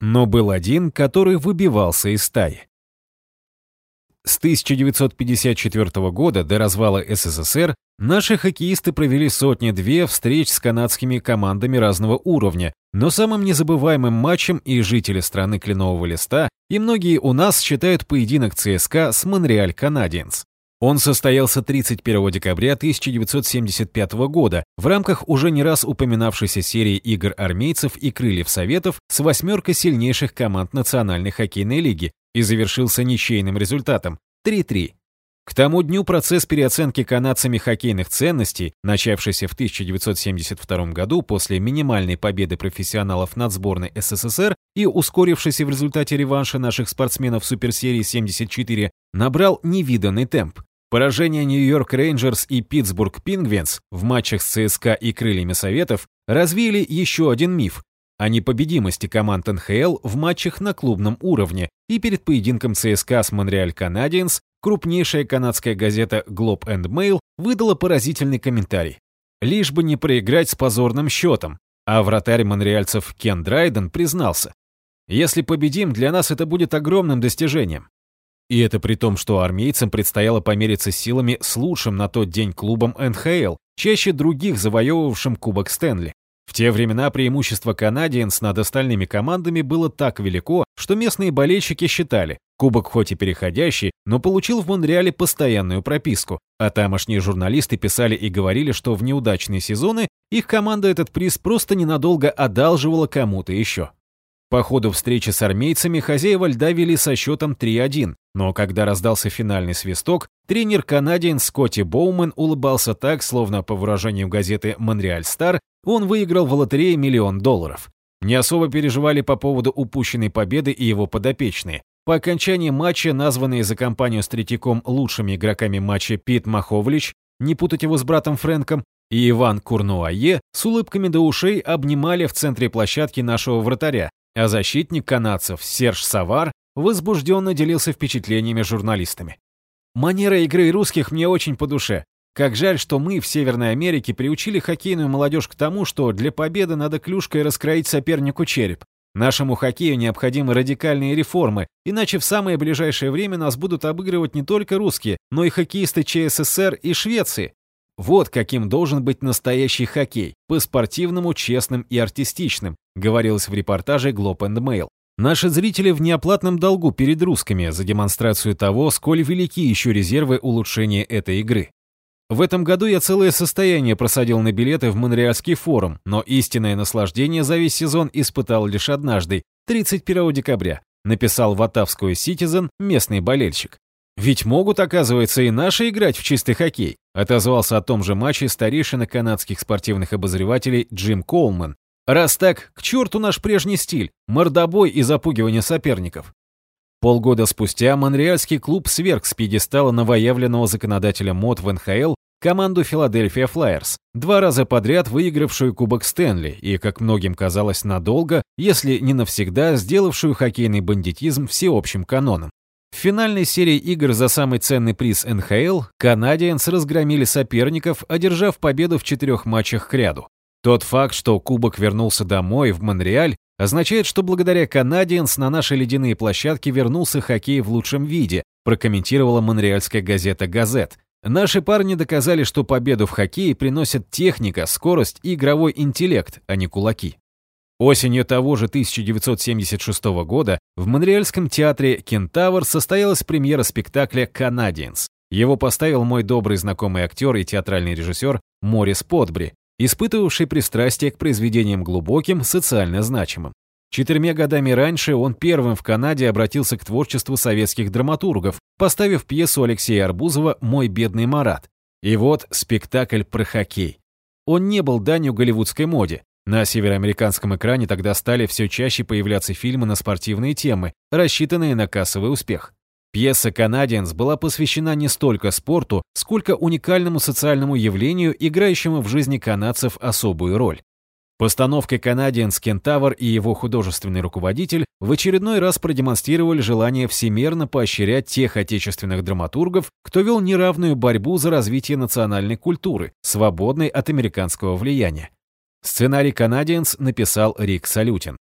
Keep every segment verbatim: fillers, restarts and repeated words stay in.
Но был один, который выбивался из стаи. С тысяча девятьсот пятьдесят четвёртого года до развала эс эс эс эр наши хоккеисты провели сотни-две встреч с канадскими командами разного уровня, но самым незабываемым матчем и жители страны Кленового Листа, и многие у нас считают поединок ЦСКА с Монреаль Канадиенс. Он состоялся тридцать первого декабря тысяча девятьсот семьдесят пятого года в рамках уже не раз упоминавшейся серии игр армейцев и крыльев Советов с восьмеркой сильнейших команд Национальной хоккейной лиги и завершился ничейным результатом три-три. К тому дню процесс переоценки канадцами хоккейных ценностей, начавшийся в тысяча девятьсот семьдесят втором году после минимальной победы профессионалов над сборной эс эс эс эр и ускорившийся в результате реванша наших спортсменов в суперсерии семьдесят четыре, набрал невиданный темп. Поражения Нью-Йорк Рейнджерс и Питтсбург Пингвинс в матчах с ЦСКА и крыльями Советов развеяли еще один миф о непобедимости команд эн ха эл в матчах на клубном уровне, и перед поединком ЦСКА с Монреаль Канадиенс крупнейшая канадская газета Globe and Mail выдала поразительный комментарий. Лишь бы не проиграть с позорным счетом, а вратарь монреальцев Кен Драйден признался: «Если победим, для нас это будет огромным достижением». И это при том, что армейцам предстояло помериться силами с лучшим на тот день клубом эн ха эл, чаще других завоевывавшим Кубок Стэнли. В те времена преимущество Канадиенс над остальными командами было так велико, что местные болельщики считали, кубок хоть и переходящий, но получил в Монреале постоянную прописку, а тамошние журналисты писали и говорили, что в неудачные сезоны их команда этот приз просто ненадолго одалживала кому-то еще. По ходу встречи с армейцами хозяева льда вели со счетом три-один, но когда раздался финальный свисток, тренер Канадиенс Скотти Боуман улыбался так, словно, по выражению газеты «Монреаль Стар», он выиграл в лотерее миллион долларов. Не особо переживали по поводу упущенной победы и его подопечные. По окончании матча, названные за компанию с Третьяком лучшими игроками матча Пит Маховлич, не путать его с братом Фрэнком, и Иван Курнуае с улыбками до ушей обнимали в центре площадки нашего вратаря, а защитник канадцев Серж Савар возбужденно делился впечатлениями с журналистами. «Манера игры русских мне очень по душе. Как жаль, что мы в Северной Америке приучили хоккейную молодежь к тому, что для победы надо клюшкой раскроить сопернику череп. Нашему хоккею необходимы радикальные реформы, иначе в самое ближайшее время нас будут обыгрывать не только русские, но и хоккеисты че эс эс эр и Швеции. Вот каким должен быть настоящий хоккей, по-спортивному, честным и артистичным», говорилось в репортаже Globe and Mail. Наши зрители в неоплатном долгу перед русскими за демонстрацию того, сколь велики еще резервы улучшения этой игры. В этом году я целое состояние просадил на билеты в Монреальский форум, но истинное наслаждение за весь сезон испытал лишь однажды, тридцать первого декабря, написал в Оттавскую Citizen местный болельщик. «Ведь могут, оказывается, и наши играть в чистый хоккей», отозвался о том же матче старейшина канадских спортивных обозревателей Джим Коулман. «Раз так, к черту наш прежний стиль, мордобой и запугивание соперников». Полгода спустя монреальский клуб сверг с пьедестала новоявленного законодателя мод в эн ха эл команду Филадельфия Флайерс, два раза подряд выигравшую Кубок Стэнли и, как многим казалось, надолго, если не навсегда, сделавшую хоккейный бандитизм всеобщим каноном. В финальной серии игр за самый ценный приз эн ха эл канадиенс разгромили соперников, одержав победу в четырех матчах кряду. Тот факт, что кубок вернулся домой, в Монреаль, означает, что благодаря канадиенс на наши ледяные площадки вернулся хоккей в лучшем виде, прокомментировала монреальская газета «Газет». Наши парни доказали, что победу в хоккее приносят техника, скорость и игровой интеллект, а не кулаки. Осенью того же тысяча девятьсот семьдесят шестого года в монреальском театре «Кентавр» состоялась премьера спектакля «Канадиенс». Его поставил мой добрый знакомый актер и театральный режиссер Морис Потбри, испытывавший пристрастие к произведениям глубоким, социально значимым. Четырьмя годами раньше он первым в Канаде обратился к творчеству советских драматургов, поставив пьесу Алексея Арбузова «Мой бедный Марат». И вот спектакль про хоккей. Он не был данью голливудской моде. На североамериканском экране тогда стали все чаще появляться фильмы на спортивные темы, рассчитанные на кассовый успех. Пьеса «Канадиенс» была посвящена не столько спорту, сколько уникальному социальному явлению, играющему в жизни канадцев особую роль. Постановкой «Канадиенс» Кентавр и его художественный руководитель в очередной раз продемонстрировали желание всемерно поощрять тех отечественных драматургов, кто вел неравную борьбу за развитие национальной культуры, свободной от американского влияния. Сценарий «Канадиенс» написал Рик Салютин.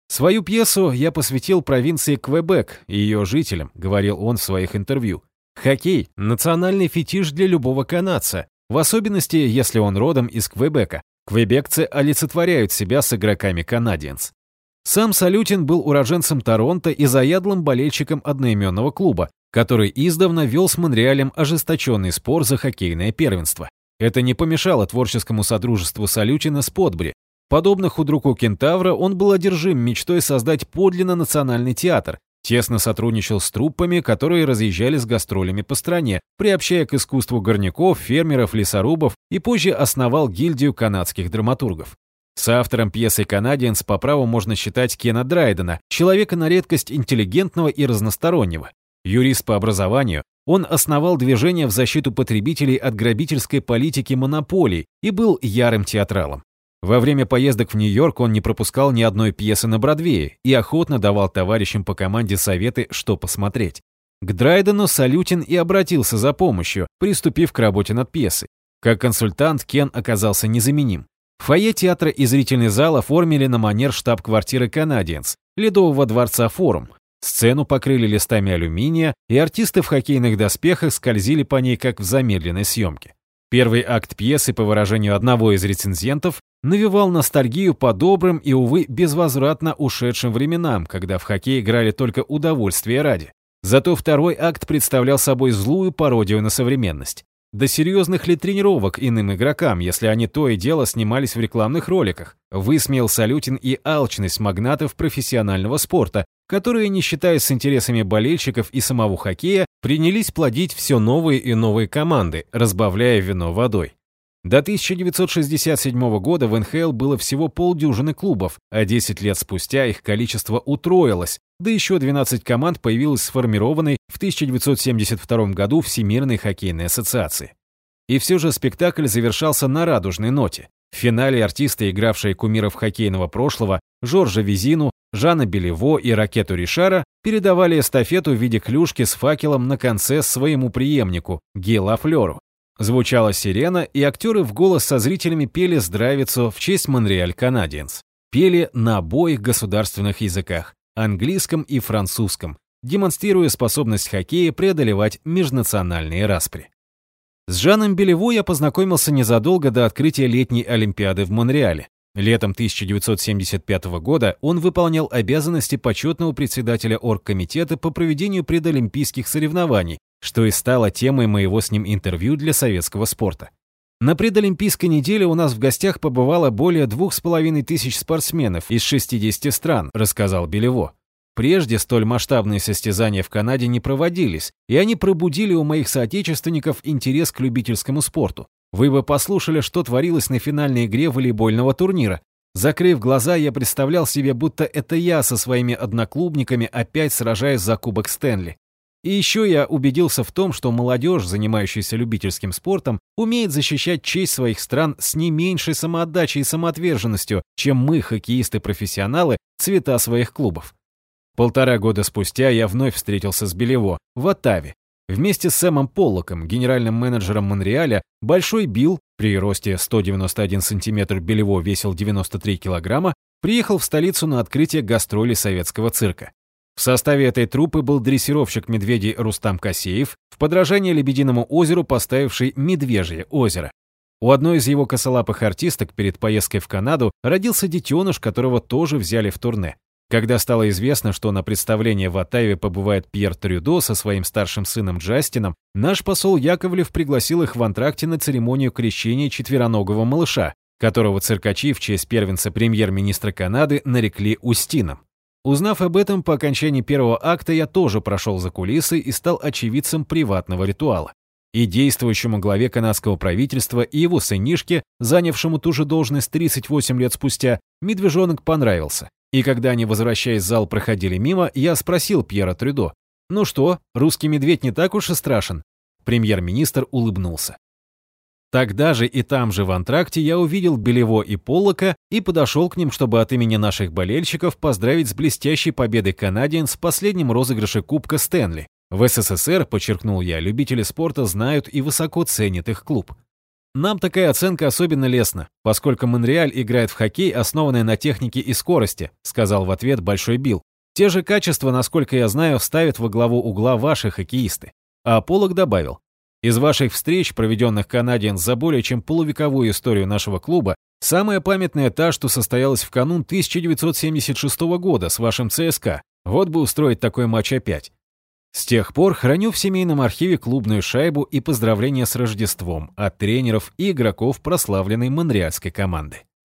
«Свою пьесу я посвятил провинции Квебек и ее жителям», — говорил он в своих интервью. «Хоккей — национальный фетиш для любого канадца, в особенности, если он родом из Квебека. Квебекцы олицетворяют себя с игроками канадиенс». Сам Салютин был уроженцем Торонто и заядлым болельщиком одноименного клуба, который издавна вел с Монреалем ожесточенный спор за хоккейное первенство. Это не помешало творческому содружеству Салютина с Подбери. Подобно худруку Кентавра, он был одержим мечтой создать подлинно национальный театр, тесно сотрудничал с труппами, которые разъезжали с гастролями по стране, приобщая к искусству горняков, фермеров, лесорубов и позже основал гильдию канадских драматургов. Соавтором пьесы «Канадиенс» по праву можно считать Кена Драйдена, человека на редкость интеллигентного и разностороннего. Юрист по образованию, он основал движение в защиту потребителей от грабительской политики монополий и был ярым театралом. Во время поездок в Нью-Йорк он не пропускал ни одной пьесы на Бродвее и охотно давал товарищам по команде советы, что посмотреть. К Драйдену Салютин и обратился за помощью, приступив к работе над пьесой. Как консультант Кен оказался незаменим. Фойе театра и зрительный зал оформили на манер штаб-квартиры «Канадиенс», Ледового дворца «Форум». Сцену покрыли листами алюминия, и артисты в хоккейных доспехах скользили по ней, как в замедленной съемке. Первый акт пьесы, по выражению одного из рецензентов, навевал ностальгию по добрым и, увы, безвозвратно ушедшим временам, когда в хоккей играли только удовольствия ради. Зато второй акт представлял собой злую пародию на современность. До серьезных ли тренировок иным игрокам, если они то и дело снимались в рекламных роликах? Высмеял Салютин и алчность магнатов профессионального спорта, которые, не считаясь с интересами болельщиков и самого хоккея, принялись плодить все новые и новые команды, разбавляя вино водой. До тысяча девятьсот шестьдесят седьмого года в эн ха эл было всего полдюжины клубов, а десять лет спустя их количество утроилось, да еще двенадцать команд появилось сформированной в тысяча девятьсот семьдесят втором году Всемирной хоккейной ассоциации. И все же спектакль завершался на радужной ноте. В финале артисты, игравшие кумиров хоккейного прошлого, Жоржа Визину, Жана Белево и Ракету Ришара, передавали эстафету в виде клюшки с факелом на конце своему преемнику, Ги Лафлеру. Звучала сирена, и актеры в голос со зрителями пели здравицу в честь Монреаль Канадиенс. Пели на обоих государственных языках, английском и французском, демонстрируя способность хоккея преодолевать межнациональные распри. С Жаном Белево я познакомился незадолго до открытия летней Олимпиады в Монреале. Летом тысяча девятьсот семьдесят пятого года он выполнял обязанности почетного председателя оргкомитета по проведению предолимпийских соревнований, что и стало темой моего с ним интервью для советского спорта. На предолимпийской неделе у нас в гостях побывало более двух с половиной тысяч спортсменов из шестидесяти стран, рассказал Белево. Прежде столь масштабные состязания в Канаде не проводились, и они пробудили у моих соотечественников интерес к любительскому спорту. Вы бы послушали, что творилось на финальной игре волейбольного турнира. Закрыв глаза, я представлял себе, будто это я со своими одноклубниками опять сражаюсь за Кубок Стэнли. И еще я убедился в том, что молодежь, занимающаяся любительским спортом, умеет защищать честь своих стран с не меньшей самоотдачей и самоотверженностью, чем мы, хоккеисты-профессионалы, цвета своих клубов. Полтора года спустя я вновь встретился с Белево в Оттаве. Вместе с Сэмом Поллоком, генеральным менеджером Монреаля, Большой Билл, при росте сто девяносто один сантиметр Белево весил девяносто три килограмма, приехал в столицу на открытие гастролей советского цирка. В составе этой труппы был дрессировщик медведей Рустам Касеев, в подражание Лебединому озеру поставивший Медвежье озеро. У одной из его косолапых артисток перед поездкой в Канаду родился детеныш, которого тоже взяли в турне. Когда стало известно, что на представление в Оттаве побывает Пьер Трюдо со своим старшим сыном Джастином, наш посол Яковлев пригласил их в антракте на церемонию крещения четвероногого малыша, которого циркачи в честь первенца премьер-министра Канады нарекли Устином. Узнав об этом, по окончании первого акта я тоже прошел за кулисы и стал очевидцем приватного ритуала. И действующему главе канадского правительства и его сынишке, занявшему ту же должность тридцать восемь лет спустя, медвежонок понравился. И когда они, возвращаясь в зал, проходили мимо, я спросил Пьера Трюдо: «Ну что, русский медведь не так уж и страшен?» Премьер-министр улыбнулся. Тогда же и там же в антракте я увидел Белево и Поллока и подошел к ним, чтобы от имени наших болельщиков поздравить с блестящей победой Канадиенс в последнем розыгрыше Кубка Стэнли. В эс эс эс эр, подчеркнул я, любители спорта знают и высоко ценят их клуб. Нам такая оценка особенно лестна, поскольку Монреаль играет в хоккей, основанный на технике и скорости, сказал в ответ Большой Билл. Те же качества, насколько я знаю, ставят во главу угла ваши хоккеисты. А Поллок добавил: из ваших встреч, проведенных Canadiens за более чем полувековую историю нашего клуба, самая памятная та, что состоялась в канун тысяча девятьсот семьдесят шестого года с вашим ЦСКА. Вот бы устроить такой матч опять. С тех пор храню в семейном архиве клубную шайбу и поздравления с Рождеством от тренеров и игроков прославленной монреальской команды.